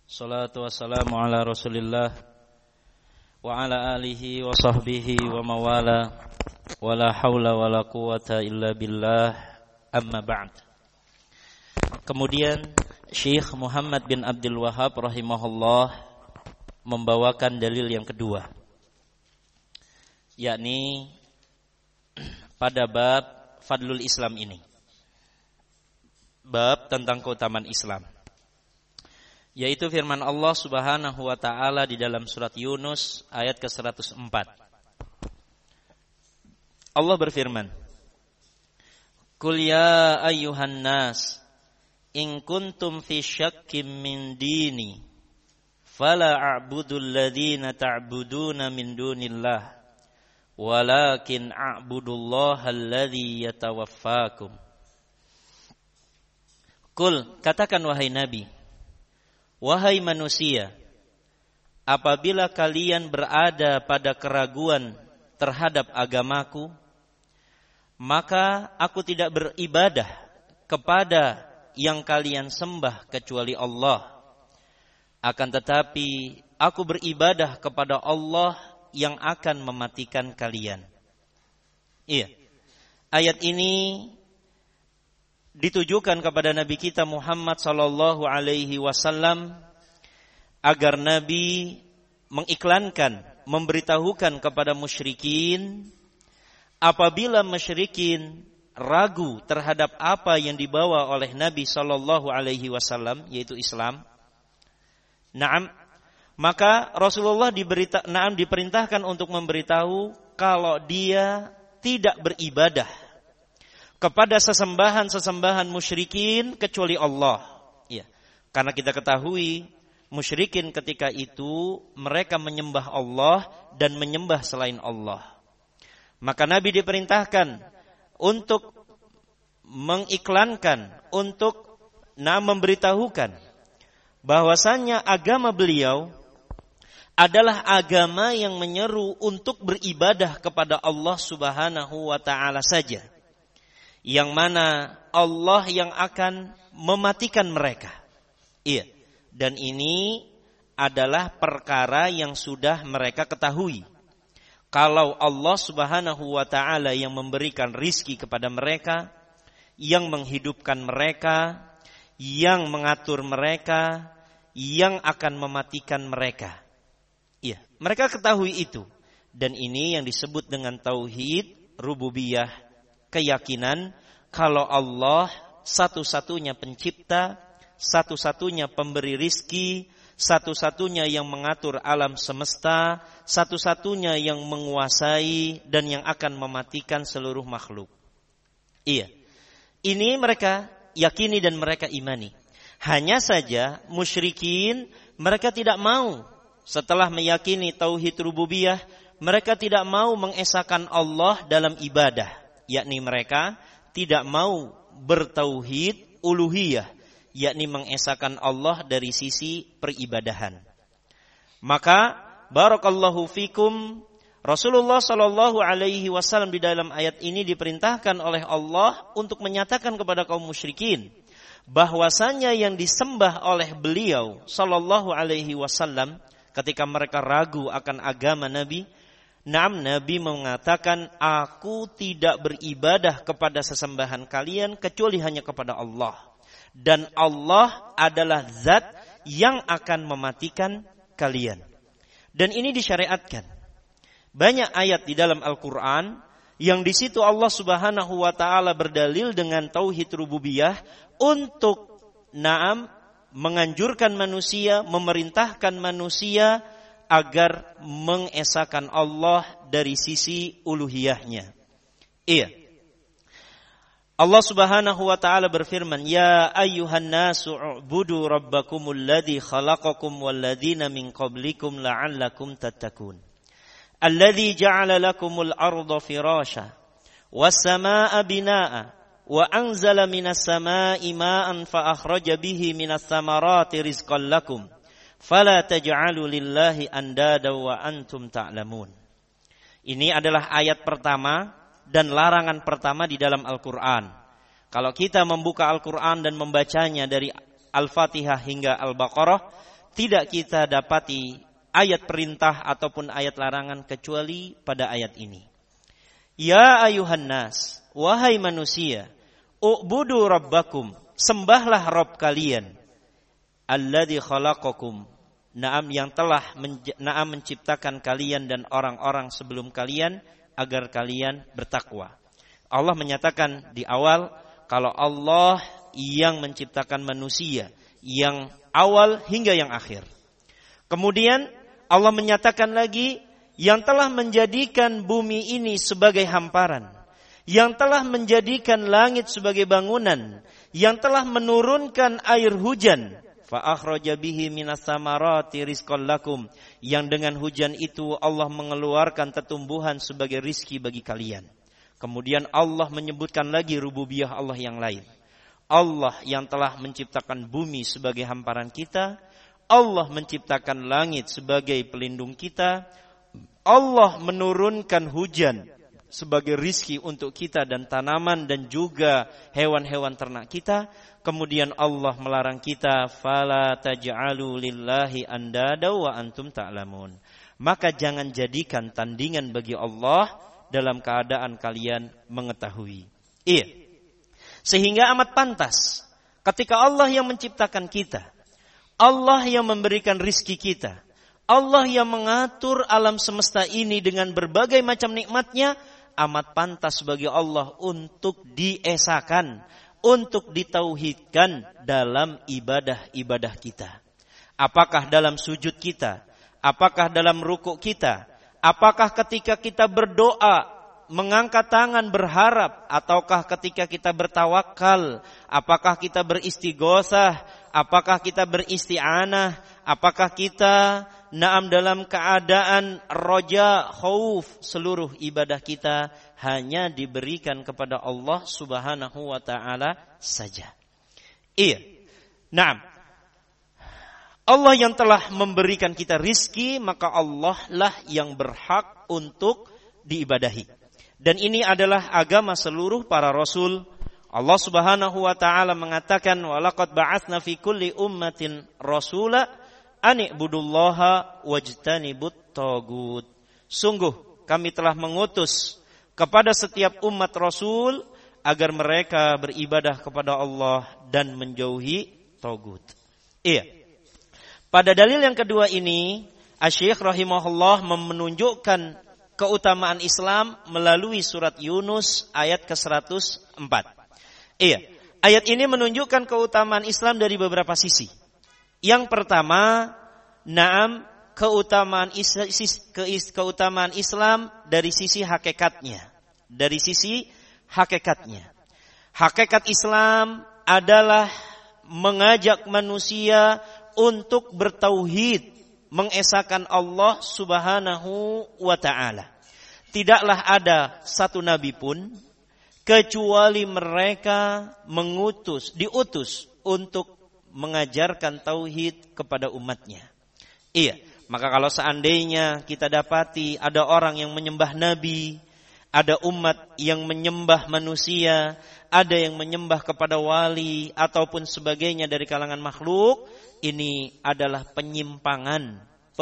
Salatu wassalamu ala Rasulillah wa ala alihi wa sahbihi wa mawala wa la hawla wa la quwata illa billah, amma ba'd. Kemudian Syekh Muhammad bin Abdul Wahhab rahimahullah membawakan dalil yang kedua, yakni pada bab Fadlul Islam ini, bab tentang keutamaan Islam, yaitu firman Allah Subhanahu wa taala di dalam surat Yunus ayat ke-104. Allah berfirman, "Qul ya ayyuhan nas, in kuntum fi syakkim min dini, fala a'budul ladzina ta'buduna min dunillah, walakin a'budullaha alladzi yatawaffakum." Qul, katakan wahai Nabi, wahai manusia, apabila kalian berada pada keraguan terhadap agamaku, maka aku tidak beribadah kepada yang kalian sembah kecuali Allah. Akan tetapi aku beribadah kepada Allah yang akan mematikan kalian. Iya, ayat ini ditujukan kepada Nabi kita Muhammad sallallahu alaihi wasallam agar Nabi mengiklankan, memberitahukan kepada musyrikin, apabila musyrikin ragu terhadap apa yang dibawa oleh Nabi sallallahu alaihi wasallam, yaitu Islam, maka Rasulullah diperintahkan untuk memberitahu kalau dia tidak beribadah kepada sesembahan-sesembahan musyrikin kecuali Allah. Ya, karena kita ketahui musyrikin ketika itu mereka menyembah Allah dan menyembah selain Allah. Maka Nabi diperintahkan untuk mengiklankan, untuk memberitahukan bahwasannya agama beliau adalah agama yang menyeru untuk beribadah kepada Allah Subhanahu wa taala saja, yang mana Allah yang akan mematikan mereka. Iya, dan ini adalah perkara yang sudah mereka ketahui. Kalau Allah Subhanahu wa taala yang memberikan rizki kepada mereka, yang menghidupkan mereka, yang mengatur mereka, yang akan mematikan mereka. Iya, mereka ketahui itu. Dan ini yang disebut dengan tauhid rububiyah, keyakinan kalau Allah satu-satunya pencipta, satu-satunya pemberi rizki, satu-satunya yang mengatur alam semesta, satu-satunya yang menguasai dan yang akan mematikan seluruh makhluk. Iya, ini mereka yakini dan mereka imani. Hanya saja musyrikin mereka tidak mau, setelah meyakini tauhid rububiyah, mereka tidak mau mengesahkan Allah dalam ibadah, yakni mereka tidak mau bertauhid uluhiyah, yakni mengesahkan Allah dari sisi peribadahan. Maka barakallahu fikum, Rasulullah sallallahu alaihi wasallam di dalam ayat ini diperintahkan oleh Allah untuk menyatakan kepada kaum musyrikin bahwasanya yang disembah oleh beliau sallallahu alaihi wasallam ketika mereka ragu akan agama Nabi, Nabi mengatakan, aku tidak beribadah kepada sesembahan kalian kecuali hanya kepada Allah. Dan Allah adalah zat yang akan mematikan kalian. Dan ini disyariatkan. Banyak ayat di dalam Al-Quran yang di situ Allah Subhanahu wa taala berdalil dengan tauhid rububiyah untuk menganjurkan manusia, memerintahkan manusia agar mengesahkan Allah dari sisi uluhiyahnya. Iya. Allah Subhanahu wa taala berfirman, "Ya ayyuhan nasu u'budu rabbakumul ladzi khalaqakum wal ladzina min qablikum la'allakum tattaqun. Alladzi ja'ala lakumul arda firasha was samaa'a binaa'a wa anzala minas samaa'i maa'an fa akhraja bihi minas thamarati rizqan lakum. Fala taj'alu lillahi andada wa antum ta'lamun." Ini adalah ayat pertama dan larangan pertama di dalam Al-Quran. Kalau kita membuka Al-Quran dan membacanya dari Al-Fatihah hingga Al-Baqarah, tidak kita dapati ayat perintah ataupun ayat larangan kecuali pada ayat ini. Ya ayuhan nas, wahai manusia, u'budu rabbakum, sembahlah Rabb kalian, alladzi khalaqakum, yang telah menciptakan kalian dan orang-orang sebelum kalian agar kalian bertakwa. Allah menyatakan di awal kalau Allah yang menciptakan manusia, yang awal hingga yang akhir. Kemudian Allah menyatakan lagi yang telah menjadikan bumi ini sebagai hamparan, yang telah menjadikan langit sebagai bangunan, yang telah menurunkan air hujan, fa akhraja bihi minas samarati rizqan lakum, yang dengan hujan itu Allah mengeluarkan tumbuhan sebagai rizki bagi kalian. Kemudian Allah menyebutkan lagi rububiyah Allah yang lain. Allah yang telah menciptakan bumi sebagai hamparan kita, Allah menciptakan langit sebagai pelindung kita, Allah menurunkan hujan sebagai rizki untuk kita dan tanaman dan juga hewan-hewan ternak kita. Kemudian Allah melarang kita, fala taj'alu lillahi andada wa antum ta'lamun. Maka jangan jadikan tandingan bagi Allah dalam keadaan kalian mengetahui. Iya. Sehingga amat pantas ketika Allah yang menciptakan kita, Allah yang memberikan rizki kita, Allah yang mengatur alam semesta ini dengan berbagai macam nikmatnya, amat pantas bagi Allah untuk diesakan, untuk ditauhidkan dalam ibadah-ibadah kita. Apakah dalam sujud kita, apakah dalam rukuk kita, apakah ketika kita berdoa, mengangkat tangan berharap, ataukah ketika kita bertawakal, apakah kita beristighosah, apakah kita beristi'anah, apakah kita dalam keadaan roja, khauf, seluruh ibadah kita hanya diberikan kepada Allah Subhanahu wa ta'ala saja. Iya. Naam. Allah yang telah memberikan kita rizki, maka Allah lah yang berhak untuk diibadahi. Dan ini adalah agama seluruh para rasul. Allah Subhanahu wa ta'ala mengatakan, walaqad ba'atsna fi kulli ummatin rasula ani'budullaha wajtanibut tagut. Sungguh kami telah mengutus kepada setiap umat rasul agar mereka beribadah kepada Allah dan menjauhi tagut. Iya. Pada dalil yang kedua ini, Asy-Syaikh rahimahullah menunjukkan keutamaan Islam melalui surat Yunus ayat ke-104. Iya, ayat ini menunjukkan keutamaan Islam dari beberapa sisi. Yang pertama, keutamaan Islam dari sisi hakikatnya. Dari sisi hakikatnya. Hakikat Islam adalah mengajak manusia untuk bertauhid, mengesahkan Allah Subhanahu wa ta'ala. Tidaklah ada satu nabi pun kecuali mereka diutus untuk mengajarkan tauhid kepada umatnya. Iya, maka kalau seandainya kita dapati ada orang yang menyembah nabi, ada umat yang menyembah manusia, ada yang menyembah kepada wali ataupun sebagainya dari kalangan makhluk, ini adalah penyimpangan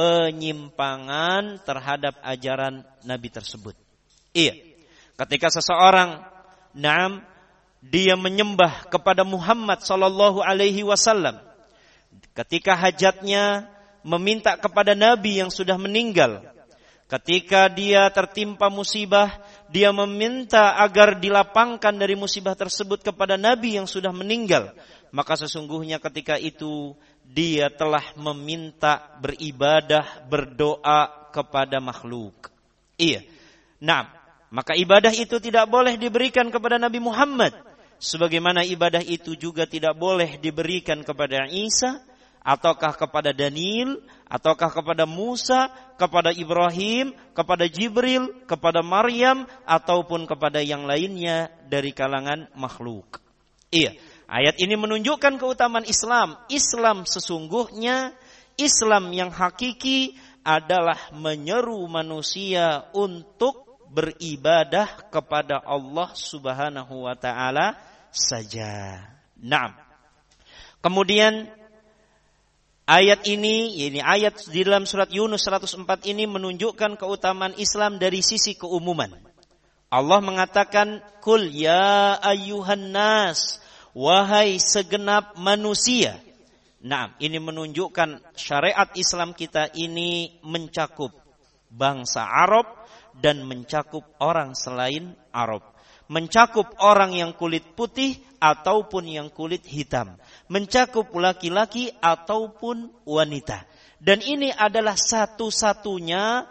terhadap ajaran Nabi tersebut. Iya. Ketika seseorang dia menyembah kepada Muhammad sallallahu alaihi wasallam, ketika hajatnya meminta kepada Nabi yang sudah meninggal, ketika dia tertimpa musibah, dia meminta agar dilapangkan dari musibah tersebut kepada Nabi yang sudah meninggal, maka sesungguhnya ketika itu dia telah meminta beribadah, berdoa kepada makhluk. Iya. Nah, maka ibadah itu tidak boleh diberikan kepada Nabi Muhammad, sebagaimana ibadah itu juga tidak boleh diberikan kepada Isa, ataukah kepada Daniel, ataukah kepada Musa, kepada Ibrahim, kepada Jibril, kepada Maryam, ataupun kepada yang lainnya dari kalangan makhluk. Iya. Ayat ini menunjukkan keutamaan Islam. Islam sesungguhnya, Islam yang hakiki adalah menyeru manusia untuk beribadah kepada Allah Subhanahu wa ta'ala saja. Naam. Kemudian Ayat ini ayat di dalam surat Yunus 104 ini menunjukkan keutamaan Islam dari sisi keumuman. Allah mengatakan, "Qul ya ayyuhan nas," wahai segenap manusia. Nah, ini menunjukkan syariat Islam kita ini mencakup bangsa Arab dan mencakup orang selain Arab. Mencakup orang yang kulit putih ataupun yang kulit hitam. Mencakup laki-laki ataupun wanita. Dan ini adalah satu-satunya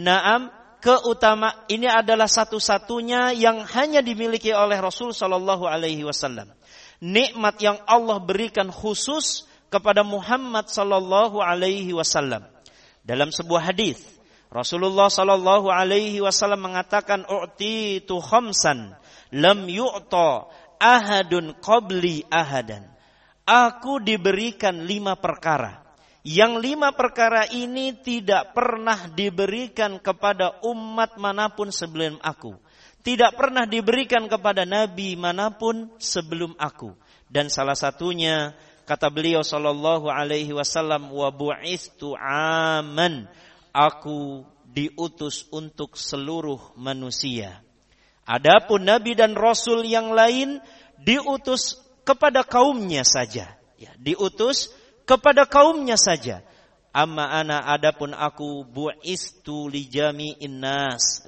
ini adalah satu-satunya yang hanya dimiliki oleh Rasul sallallahu alaihi wasallam. Nikmat yang Allah berikan khusus kepada Muhammad sallallahu alaihi wasallam. Dalam sebuah hadis, Rasulullah sallallahu alaihi wasallam mengatakan, "U'titu khamsan lam yu'ta ahadun qabli ahadan." Aku diberikan 5 perkara. Yang 5 perkara ini tidak pernah diberikan kepada umat manapun sebelum aku. Tidak pernah diberikan kepada nabi manapun sebelum aku. Dan salah satunya, kata beliau sallallahu alaihi wasallam, "Wa bu'istu aman." Aku diutus untuk seluruh manusia. Adapun nabi dan rasul yang lain diutus kepada kaumnya saja. Ya, diutus kepada kaumnya saja. Amma ana, adapun aku, bu'istu li jami'in nas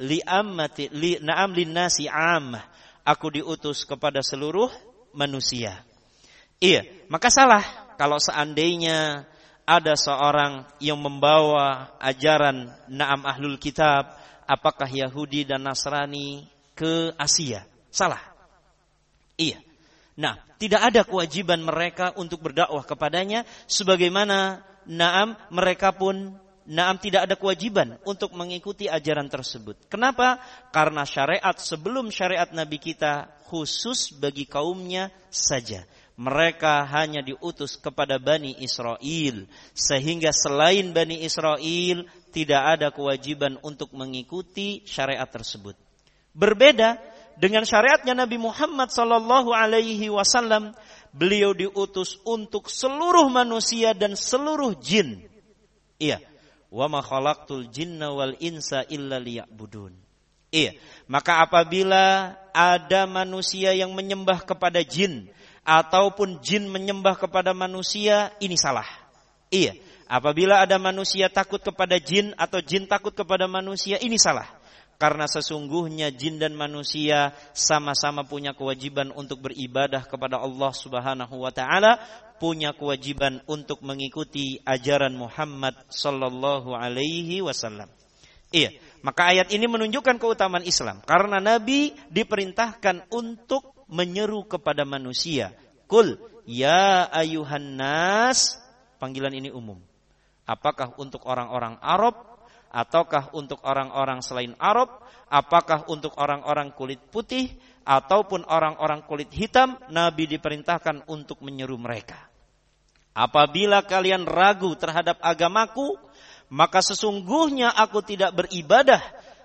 na'am linnasi ammah. Aku diutus kepada seluruh manusia. Iya, maka salah kalau seandainya ada seorang yang membawa ajaran na'am ahlul kitab, apakah Yahudi dan Nasrani, ke Asia. Salah. Iya. Nah, tidak ada kewajiban mereka untuk berdakwah kepadanya, sebagaimana mereka pun tidak ada kewajiban untuk mengikuti ajaran tersebut. Kenapa? Karena syariat sebelum syariat Nabi kita khusus bagi kaumnya saja. Mereka hanya diutus kepada Bani Israel, sehingga selain Bani Israel tidak ada kewajiban untuk mengikuti syariat tersebut. Berbeda dengan syariatnya Nabi Muhammad sallallahu alaihi wasallam, beliau diutus untuk seluruh manusia dan seluruh jin. Iya, wa ma khalaqtul jinna wal insa illa liya'budun. Iya, maka apabila ada manusia yang menyembah kepada jin ataupun jin menyembah kepada manusia, ini salah. Iya, apabila ada manusia takut kepada jin atau jin takut kepada manusia, ini salah. Karena sesungguhnya jin dan manusia sama-sama punya kewajiban untuk beribadah kepada Allah Subhanahu wa taala, punya kewajiban untuk mengikuti ajaran Muhammad sallallahu alaihi wasallam. Iya, maka ayat ini menunjukkan keutamaan Islam karena Nabi diperintahkan untuk menyeru kepada manusia. Qul ya ayuhan nas, panggilan ini umum. Apakah untuk orang-orang Arab ataukah untuk orang-orang selain Arab, apakah untuk orang-orang kulit putih ataupun orang-orang kulit hitam, Nabi diperintahkan untuk menyeru mereka. Apabila kalian ragu terhadap agamaku, maka sesungguhnya aku tidak beribadah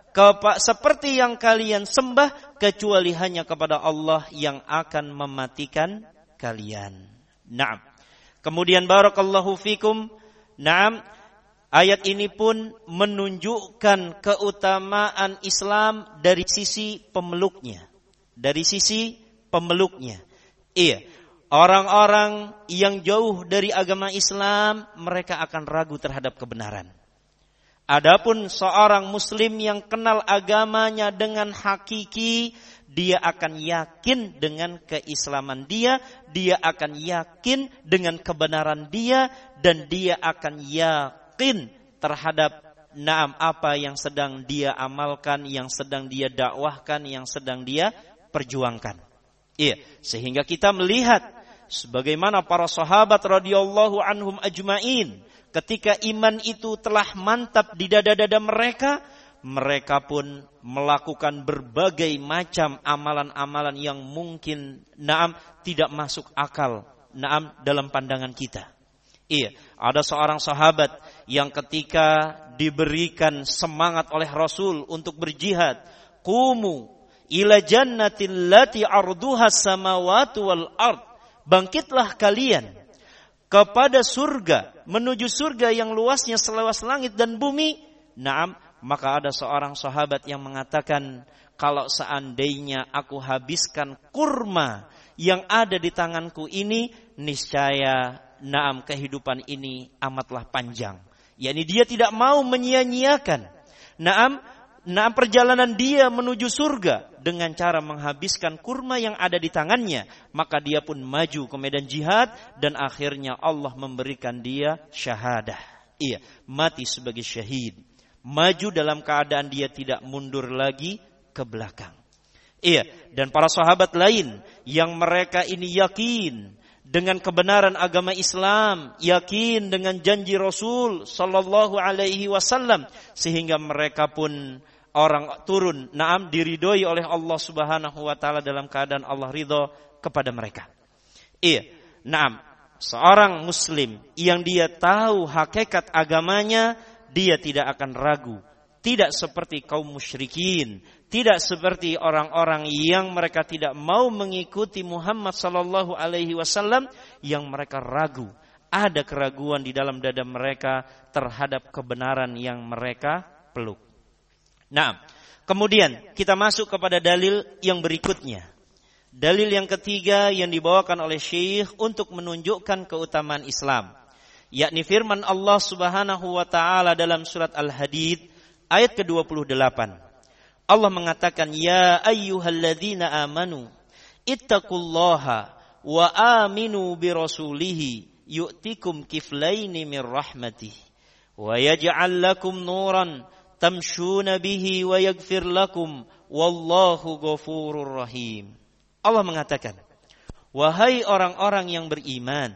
seperti yang kalian sembah, kecuali hanya kepada Allah yang akan mematikan kalian. Naam. Kemudian barakallahu fikum. Naam. Ayat ini pun menunjukkan keutamaan Islam dari sisi pemeluknya. Dari sisi pemeluknya. Iya. Orang-orang yang jauh dari agama Islam, mereka akan ragu terhadap kebenaran. Adapun seorang muslim yang kenal agamanya dengan hakiki, dia akan yakin dengan keislaman dia akan yakin dengan kebenaran dia, dan dia akan yakin terhadap apa yang sedang dia amalkan, yang sedang dia dakwahkan, yang sedang dia perjuangkan. Iya, sehingga kita melihat sebagaimana para sahabat radhiyallahu anhum ajmain, ketika iman itu telah mantap di dada-dada mereka, mereka pun melakukan berbagai macam amalan-amalan yang mungkin tidak masuk akal dalam pandangan kita. Iya, ada seorang sahabat yang ketika diberikan semangat oleh Rasul untuk berjihad, qumu ila jannatil lati arduha samawati wal ard, bangkitlah kalian kepada surga menuju surga yang luasnya seluas langit dan bumi. Naam, maka ada seorang sahabat yang mengatakan, kalau seandainya aku habiskan kurma yang ada di tanganku ini, niscaya naam kehidupan ini amatlah panjang. Yani dia tidak mau menyia-nyiakan naam perjalanan dia menuju surga dengan cara menghabiskan kurma yang ada di tangannya. Maka dia pun maju ke medan jihad dan akhirnya Allah memberikan dia syahadah. Iya, mati sebagai syahid. Maju dalam keadaan dia tidak mundur lagi ke belakang. Iya, dan para sahabat lain yang mereka ini yakin dengan kebenaran agama Islam, yakin dengan janji Rasul sallallahu alaihi wasallam, sehingga mereka pun orang turun naam diridhoi oleh Allah Subhanahu wa taala dalam keadaan Allah ridho kepada mereka. Iya, naam, seorang muslim yang dia tahu hakikat agamanya, dia tidak akan ragu. Tidak seperti kaum musyrikin, tidak seperti orang-orang yang mereka tidak mau mengikuti Muhammad sallallahu alaihi wasallam, yang mereka ragu. Ada keraguan di dalam dada mereka terhadap kebenaran yang mereka peluk. Nah, kemudian kita masuk kepada dalil yang berikutnya. Dalil yang ketiga yang dibawakan oleh Syekh untuk menunjukkan keutamaan Islam, yakni firman Allah Subhanahu wa taala dalam surat Al-Hadid ayat ke-28. Allah mengatakan, ya ayyuhalladzina amanu ittaqullaha wa aminu birasulihi yu'tikum kiflaini min rahmatih wa yaj'al lakum nuran tamshuna bihi wa yaghfir lakum wallahu ghafurur rahim. Allah mengatakan, wahai orang-orang yang beriman,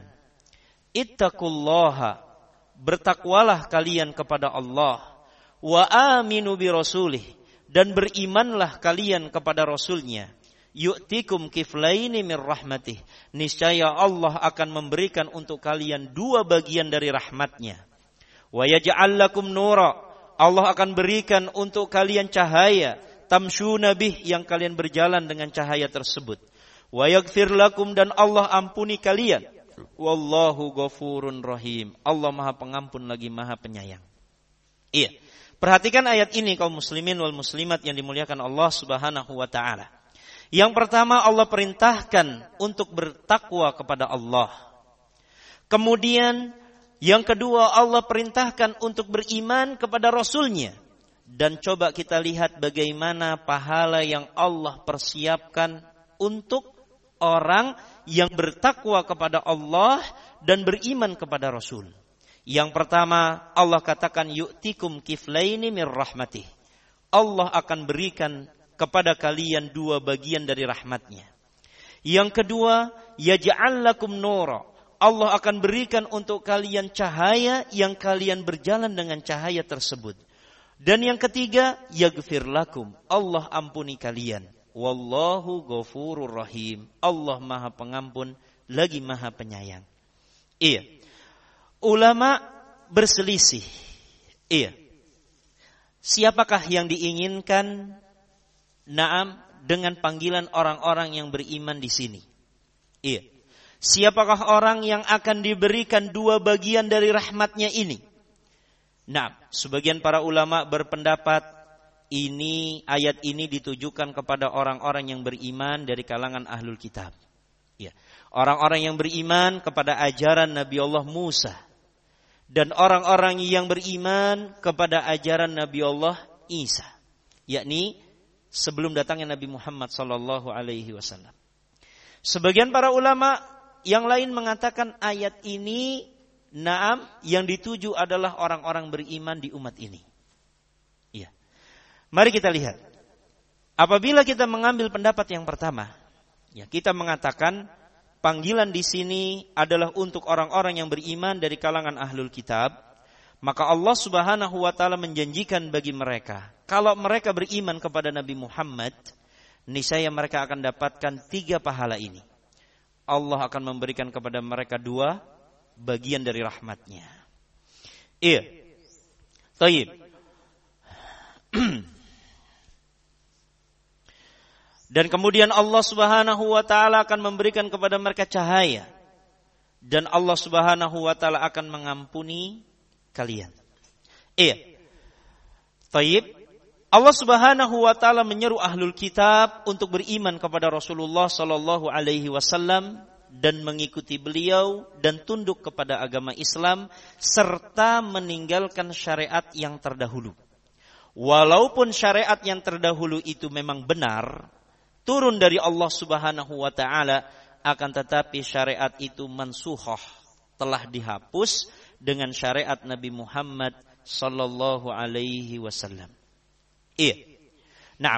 ittaqullaha, bertakwalah kalian kepada Allah, wa aminu bi rasulih, dan berimanlah kalian kepada Rasulnya. Yu'tikum kiflaini min rahmatih, niscaya Allah akan memberikan untuk kalian 2 bagian dari rahmatnya. Wa yaj'al lakum nura, Allah akan berikan untuk kalian cahaya, tamshuna bih, yang kalian berjalan dengan cahaya tersebut. Wa yaghfir lakum, dan Allah ampuni kalian. Wallahu ghafurun rahim, Allah Maha Pengampun lagi Maha Penyayang. Iya. Perhatikan ayat ini kaum muslimin wal muslimat yang dimuliakan Allah Subhanahu wa taala. Yang pertama, Allah perintahkan untuk bertakwa kepada Allah. Kemudian yang kedua, Allah perintahkan untuk beriman kepada Rasulnya. Dan coba kita lihat bagaimana pahala yang Allah persiapkan untuk orang yang bertakwa kepada Allah dan beriman kepada Rasul. Yang pertama, Allah katakan yu'tikum kiflaini min rahmatih. Allah akan berikan kepada kalian 2 bagian dari rahmatnya. Yang kedua, yaj'al lakum nura. Allah akan berikan untuk kalian cahaya yang kalian berjalan dengan cahaya tersebut. Dan yang ketiga, yaghfir lakum. Allah ampuni kalian. Wallahu ghafurur rahim. Allah Maha Pengampun lagi Maha Penyayang. Iya. Ulama berselisih. Iya. Siapakah yang diinginkan naam dengan panggilan orang-orang yang beriman di sini? Iya. Siapakah orang yang akan diberikan 2 bagian dari rahmatnya ini? Nah, sebagian para ulama berpendapat ayat ini ditujukan kepada orang-orang yang beriman dari kalangan ahlul kitab. Ya. Orang-orang yang beriman kepada ajaran Nabi Allah Musa. Dan orang-orang yang beriman kepada ajaran Nabi Allah Isa, yakni sebelum datangnya Nabi Muhammad sallallahu alaihi wasallam. Sebagian para ulama yang lain mengatakan ayat ini naam yang dituju adalah orang-orang beriman di umat ini. Iya. Mari kita lihat. Apabila kita mengambil pendapat yang pertama, ya, kita mengatakan panggilan di sini adalah untuk orang-orang yang beriman dari kalangan ahlul kitab, maka Allah Subhanahu wa taala menjanjikan bagi mereka, kalau mereka beriman kepada Nabi Muhammad, niscaya mereka akan dapatkan 3 pahala ini. Allah akan memberikan kepada mereka 2 bagian dari rahmatnya. Iya. Baik. Dan kemudian Allah Subhanahu wa taala akan memberikan kepada mereka cahaya. dan Allah Subhanahu wa taala akan mengampuni kalian. Iya. Taib. Allah Subhanahu wa taala menyeru ahlul kitab untuk beriman kepada Rasulullah sallallahu alaihi wasallam dan mengikuti beliau dan tunduk kepada agama Islam serta meninggalkan syariat yang terdahulu. Walaupun syariat yang terdahulu itu memang benar, turun dari Allah Subhanahu wa taala, akan tetapi syariat itu mansukhah, telah dihapus dengan syariat Nabi Muhammad sallallahu alaihi wasallam. Iya. Nah,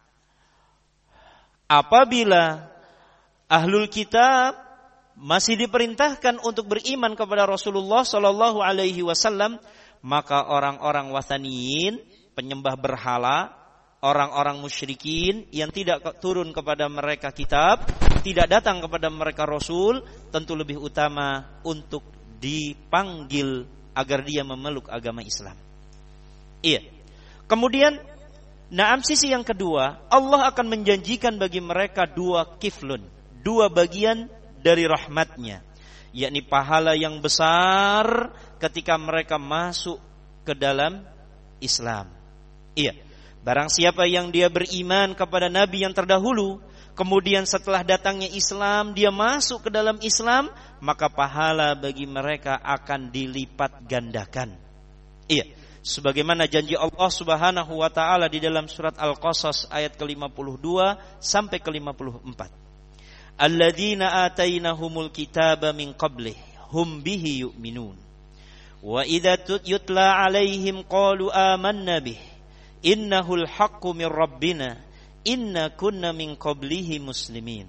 apabila ahlul kitab masih diperintahkan untuk beriman kepada Rasulullah sallallahu alaihi wasallam, maka orang-orang wathaniyin, penyembah berhala, orang-orang musyrikin yang tidak turun kepada mereka kitab, tidak datang kepada mereka rasul, tentu lebih utama untuk dipanggil agar dia memeluk agama Islam. Iya. Kemudian, sisi yang kedua, Allah akan menjanjikan bagi mereka dua kiflun, dua bagian dari rahmatnya, yakni pahala yang besar ketika mereka masuk ke dalam Islam. Iya. Barang siapa yang dia beriman kepada Nabi yang terdahulu, kemudian setelah datangnya Islam, dia masuk ke dalam Islam, maka pahala bagi mereka akan dilipat gandakan. Iya. Sebagaimana janji Allah Subhanahu wa taala di dalam surat Al-Qasas ayat ke-52 sampai ke-54. Alladzina atainahumul kitaba min qablih hum bihi yu'minun. Wa idza yutla 'alaihim qalu amanna bih innahul haqqu min rabbina inna kunna min qablihi muslimin.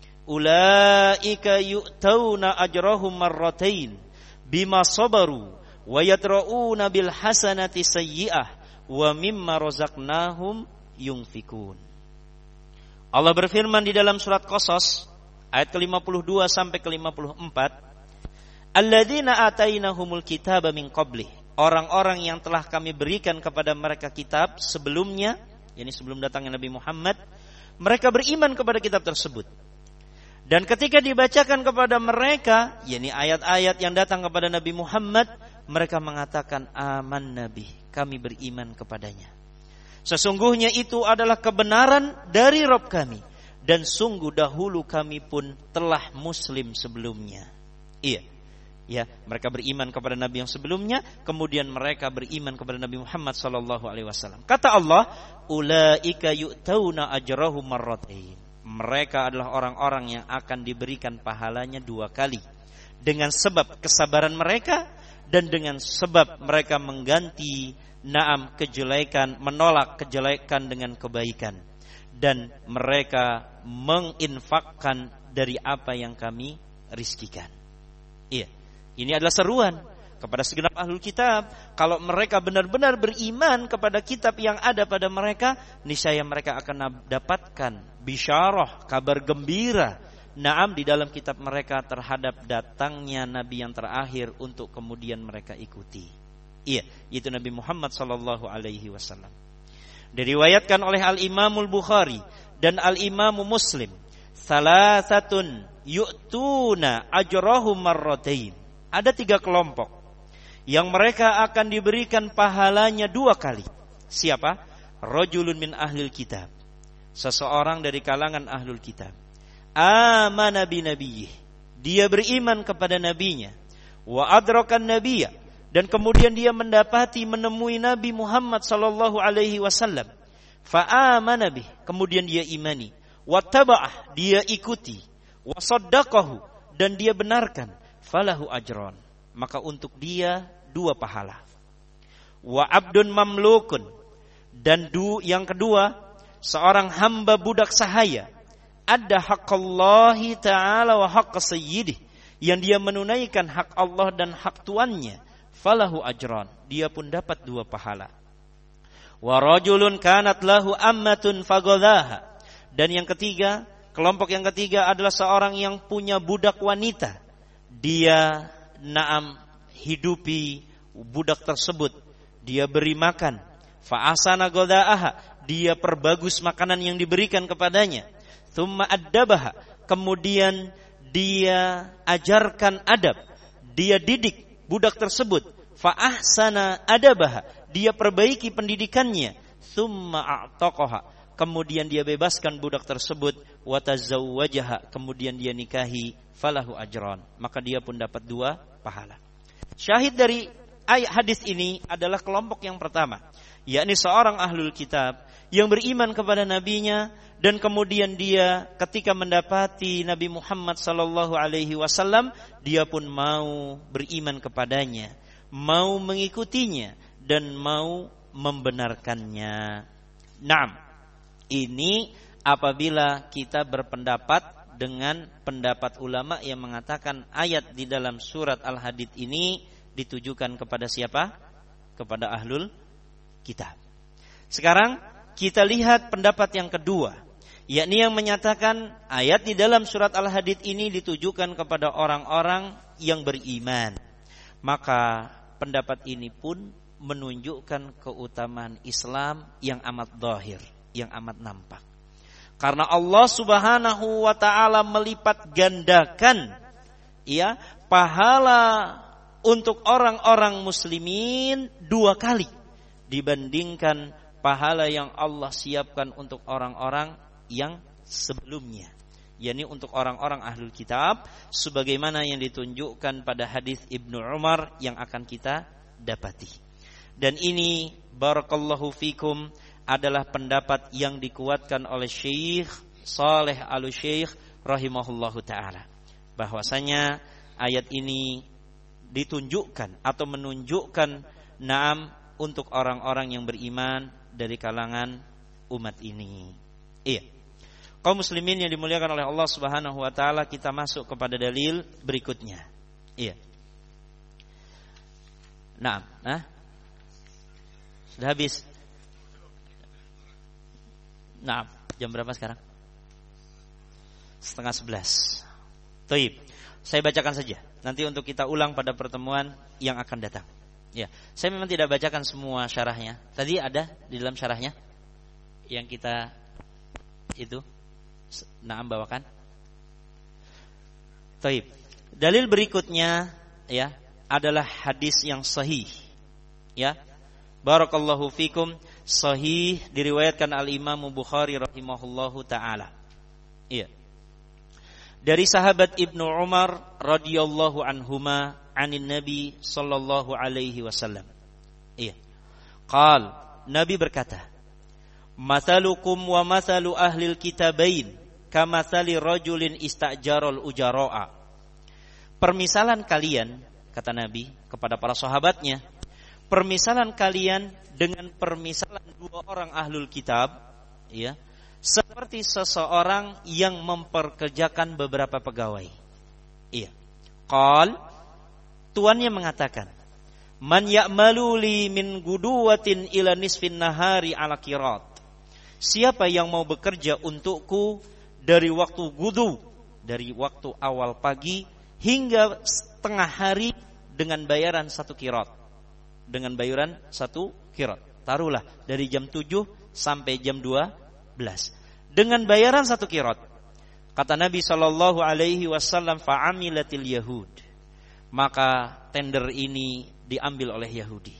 Ulaika yu'tauna ajrahum marratain bima sabaru wa yadra'una bil hasanati sayyi'ah wa mimma razaqnahum yunfikun. Allah berfirman di dalam surat Qasas ayat ke-52 sampai ke-54, alladzina atainahumul kitaba min qablih, orang-orang yang telah kami berikan kepada mereka kitab sebelumnya, yakni sebelum datangnya Nabi Muhammad, mereka beriman kepada kitab tersebut. Dan ketika dibacakan kepada mereka, yakni ayat-ayat yang datang kepada Nabi Muhammad, mereka mengatakan aman Nabi, kami beriman kepadanya. Sesungguhnya itu adalah kebenaran dari Rabb kami, dan sungguh dahulu kami pun telah muslim sebelumnya. Iya. Ya, mereka beriman kepada Nabi yang sebelumnya, kemudian mereka beriman kepada Nabi Muhammad sallallahu alaihi wasallam. Kata Allah, ulaika yu'tauna ajrahum marratain. Mereka adalah orang-orang yang akan diberikan pahalanya dua kali, dengan sebab kesabaran mereka dan dengan sebab mereka mengganti kejelekan, menolak kejelekan dengan kebaikan, dan mereka menginfakkan dari apa yang kami rizkikan. Iya, ini adalah seruan kepada segenap ahlul kitab. Kalau mereka benar-benar beriman kepada kitab yang ada pada mereka, niscaya mereka akan dapatkan bisyarah, kabar gembira, di dalam kitab mereka terhadap datangnya Nabi yang terakhir untuk kemudian mereka ikuti. Iya, itu Nabi Muhammad sallallahu alaihi wasallam. Diriwayatkan oleh Al-Imamul Bukhari dan Al-Imamu Muslim, salasatun yu'tuna ajrahum marratain. Ada 3 kelompok yang mereka akan diberikan pahalanya 2 kali. Siapa? Rajulun min ahlil kitab, seseorang dari kalangan ahlul kitab. Amana bi nabiyyih, dia beriman kepada nabinya. Wa adrakan nabiyya, dan kemudian dia menemui Nabi Muhammad sallallahu alaihi wasallam. Fa amana bih, kemudian dia imani. Wa taba'ah, dia ikuti. Wa saddaqahu, dan dia benarkan. Falahu ajran, maka untuk dia 2 pahala. Wa abdun mamlukun, dan yang kedua, seorang hamba budak sahaya. Ada hak Allah Ta'ala wa hak sayyidih, yang dia menunaikan hak Allah dan hak tuannya. Falahu ajran, dia pun dapat 2 pahala. Wa rajulun kanat lahu ammatun faghadhaha, dan yang ketiga, kelompok yang ketiga adalah seorang yang punya budak wanita. Dia hidupi budak tersebut, dia beri makan. Fa asana ghadhaaha, dia perbagus makanan yang diberikan kepadanya. Tsumma addabaha, kemudian dia ajarkan adab, dia didik budak tersebut, fa ahsana adabaha, dia perbaiki pendidikannya, tsumma a'taqaha, kemudian dia bebaskan budak tersebut, wa tazawwajaha, kemudian dia nikahi, falahu ajran, maka dia pun dapat 2 pahala. Syahid dari ayat hadis ini adalah kelompok yang pertama, yakni seorang ahlul kitab yang beriman kepada nabinya, dan kemudian dia ketika mendapati Nabi Muhammad sallallahu alaihi wasallam, dia pun mau beriman kepadanya, mau mengikutinya, dan mau membenarkannya. Naam, ini apabila kita berpendapat dengan pendapat ulama yang mengatakan ayat di dalam surat Al-Hadid ini ditujukan kepada siapa? Kepada ahlul kitab. Sekarang kita lihat pendapat yang kedua, yakni yang menyatakan ayat di dalam surat Al-Hadid ini ditujukan kepada orang-orang yang beriman. Maka pendapat ini pun menunjukkan keutamaan Islam yang amat zahir, yang amat nampak. Karena Allah Subhanahu wa taala melipat gandakan pahala untuk orang-orang muslimin 2 kali dibandingkan pahala yang Allah siapkan untuk orang-orang yang sebelumnya, yakni untuk orang-orang ahlul kitab, sebagaimana yang ditunjukkan pada hadis Ibnu Umar yang akan kita dapati. Dan ini barakallahu fikum adalah pendapat yang dikuatkan oleh Syekh Saleh Al-Syekh rahimahullahu taala, bahwasanya ayat ini ditunjukkan atau menunjukkan untuk orang-orang yang beriman dari kalangan umat ini. Iya. Kaum muslimin yang dimuliakan oleh Allah Subhanahu wa taala, kita masuk kepada dalil berikutnya. Iya. Sudah habis. Jam berapa sekarang? 10:30. Baik. Saya bacakan saja. Nanti untuk kita ulang pada pertemuan yang akan datang. Ya, saya memang tidak bacakan semua syarahnya. Tadi ada di dalam syarahnya yang kita itu bawakan. Baik. Dalil berikutnya adalah hadis yang sahih. Ya. Barakallahu fikum, sahih diriwayatkan al-Imam Bukhari rahimahullahu taala. Iya. Dari sahabat Ibnu Umar radhiyallahu anhuma anin Nabi sallallahu alaihi wasallam. Iya. Qal, Nabi berkata, "Mathalukum wa mathalu ahlil kitabain kamathali rajulin istajarul ujara'a." Permisalan kalian, kata Nabi kepada para sahabatnya, permisalan kalian dengan permisalan 2 orang ahlul kitab, seperti seseorang yang memperkerjakan beberapa pegawai. Qal, tuannya mengatakan, "Man ya'malu li min guduwatin ila nisfin nahari ala qirat." Siapa yang mau bekerja untukku dari waktu gudu, dari waktu awal pagi hingga setengah hari dengan bayaran 1 qirat. Dengan bayaran 1 qirat. Taruhlah dari jam 7 sampai jam 12. Dengan bayaran 1 qirat. Kata Nabi sallallahu alaihi wasallam, fa'amilatil yahud. Maka tender ini diambil oleh Yahudi.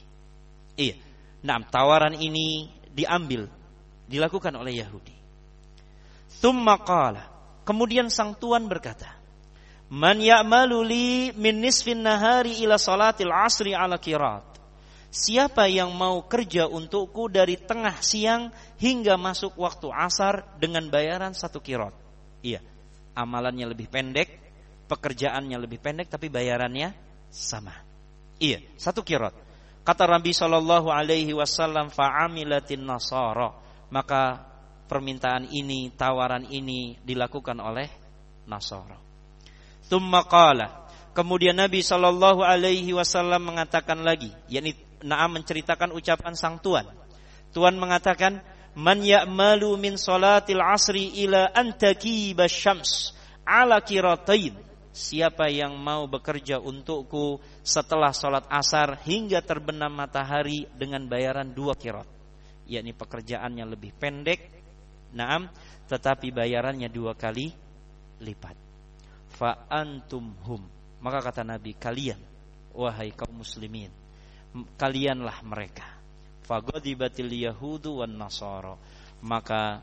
Tawaran ini dilakukan oleh Yahudi. Tsumma qala, kemudian sang tuan berkata, "Man ya'malu li min nisfin nahari ila salatil asri ala qirat." Siapa yang mau kerja untukku dari tengah siang hingga masuk waktu asar dengan bayaran 1 qirat. Amalannya lebih pendek, pekerjaannya lebih pendek, tapi bayarannya sama. 1 qirat. Kata Nabi sallallahu alaihi wasallam, fa'amilatin nasara. Maka permintaan ini, tawaran ini dilakukan oleh Nasara. Tsumma qala, kemudian Nabi sallallahu alaihi wasallam mengatakan lagi, yakni menceritakan ucapan sang tuan. Tuan mengatakan, "Man ya'malu min salatil asri ila an taqiba syams ala qiratain." Siapa yang mau bekerja untukku setelah salat asar hingga terbenam matahari dengan bayaran 2 qirat, yakni pekerjaannya lebih pendek, tetapi bayarannya 2 kali lipat. fa antum hum. Maka kata Nabi, kalian wahai kaum muslimin, kalianlah mereka. Faghadibatil yahudu wan nasara. Maka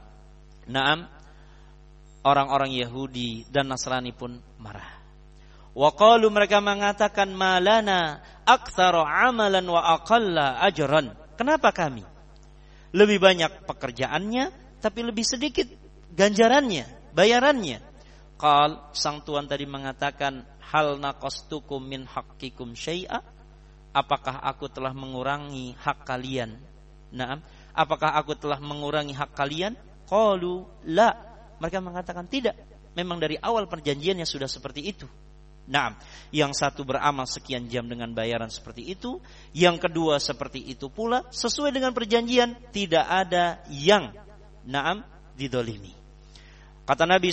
orang-orang Yahudi dan Nasrani pun marah. Wa qalu, mereka mengatakan, malana aktsara amalan wa aqalla ajran. Kenapa kami lebih banyak pekerjaannya tapi lebih sedikit ganjarannya, bayarannya? Qal, sang tuan tadi mengatakan, hal naqastukum min haqqikum syai'a? Apakah aku telah mengurangi hak kalian? Naam, apakah aku telah mengurangi hak kalian? Qalu la. Mereka mengatakan tidak. Memang dari awal perjanjiannya sudah seperti itu. Nah, yang satu beramal sekian jam dengan bayaran seperti itu, yang kedua seperti itu pula, sesuai dengan perjanjian, tidak ada yang didolimi. Kata Nabi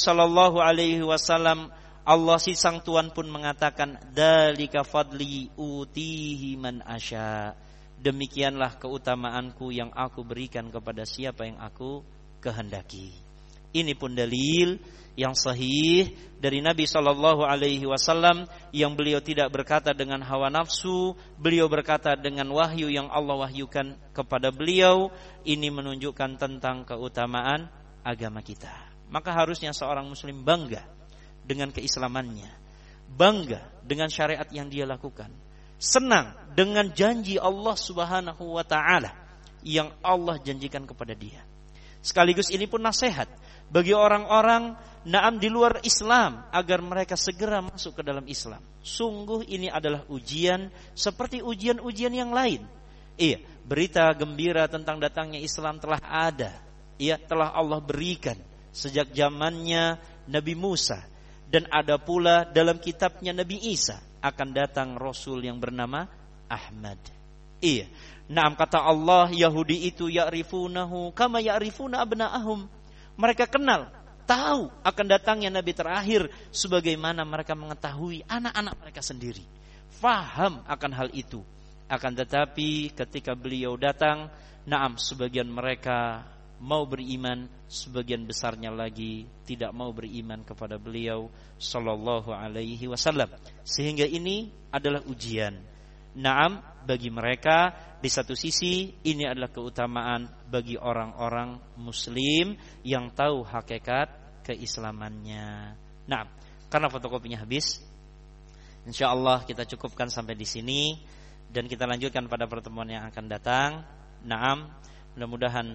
SAW, Allah si sang tuan pun mengatakan, dzalika fadli utihi man asya. Demikianlah keutamaanku yang aku berikan kepada siapa yang aku kehendaki. Ini pun dalil yang sahih dari Nabi SAW, yang beliau tidak berkata dengan hawa nafsu, beliau berkata dengan wahyu yang Allah wahyukan kepada beliau. Ini menunjukkan tentang keutamaan agama kita. Maka harusnya seorang muslim bangga dengan keislamannya, bangga dengan syariat yang dia lakukan, senang dengan janji Allah Subhanahu wa taala yang Allah janjikan kepada dia. Sekaligus ini pun nasihat bagi orang-orang di luar Islam agar mereka segera masuk ke dalam Islam. Sungguh ini adalah ujian seperti ujian-ujian yang lain. Iya, berita gembira tentang datangnya Islam telah ada. Iya, telah Allah berikan sejak zamannya Nabi Musa, dan ada pula dalam kitabnya Nabi Isa akan datang Rasul yang bernama Ahmad. Iya. Kata Allah, Yahudi itu ya'rifunahu kama ya'rifuna abna'ahum. Mereka kenal, tahu akan datangnya Nabi terakhir sebagaimana mereka mengetahui anak-anak mereka sendiri. Faham akan hal itu. Akan tetapi ketika beliau datang, sebagian mereka mau beriman, sebagian besarnya lagi tidak mau beriman kepada beliau sallallahu alaihi wasallam. Sehingga ini adalah ujian. Bagi mereka, di satu sisi ini adalah keutamaan bagi orang-orang muslim yang tahu hakikat keislamannya. Karena fotokopinya habis, insyaallah kita cukupkan sampai di sini dan kita lanjutkan pada pertemuan yang akan datang. Mudah-mudahan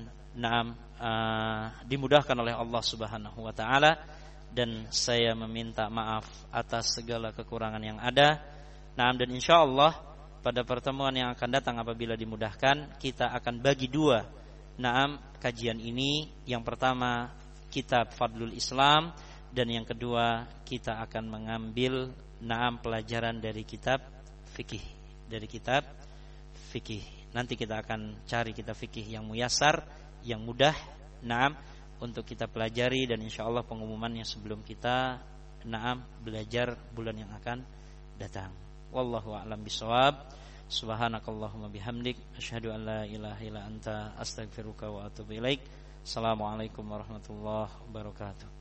dimudahkan oleh Allah Subhanahu wa taala, dan saya meminta maaf atas segala kekurangan yang ada. Dan insyaallah pada pertemuan yang akan datang apabila dimudahkan, kita akan bagi dua kajian ini. Yang pertama kitab Fadlul Islam, dan yang kedua kita akan mengambil pelajaran dari kitab fikih. Nanti kita akan cari kitab fikih yang muyassar, yang mudah untuk kita pelajari, dan insyaallah pengumumannya sebelum kita belajar bulan yang akan datang. Wallahu a'lam bishawab. Subhanakallahumma bihamdik, asyhadu an la ilaha illa anta, astaghfiruka wa atubu ilaik. Assalamualaikum warahmatullahi wabarakatuh.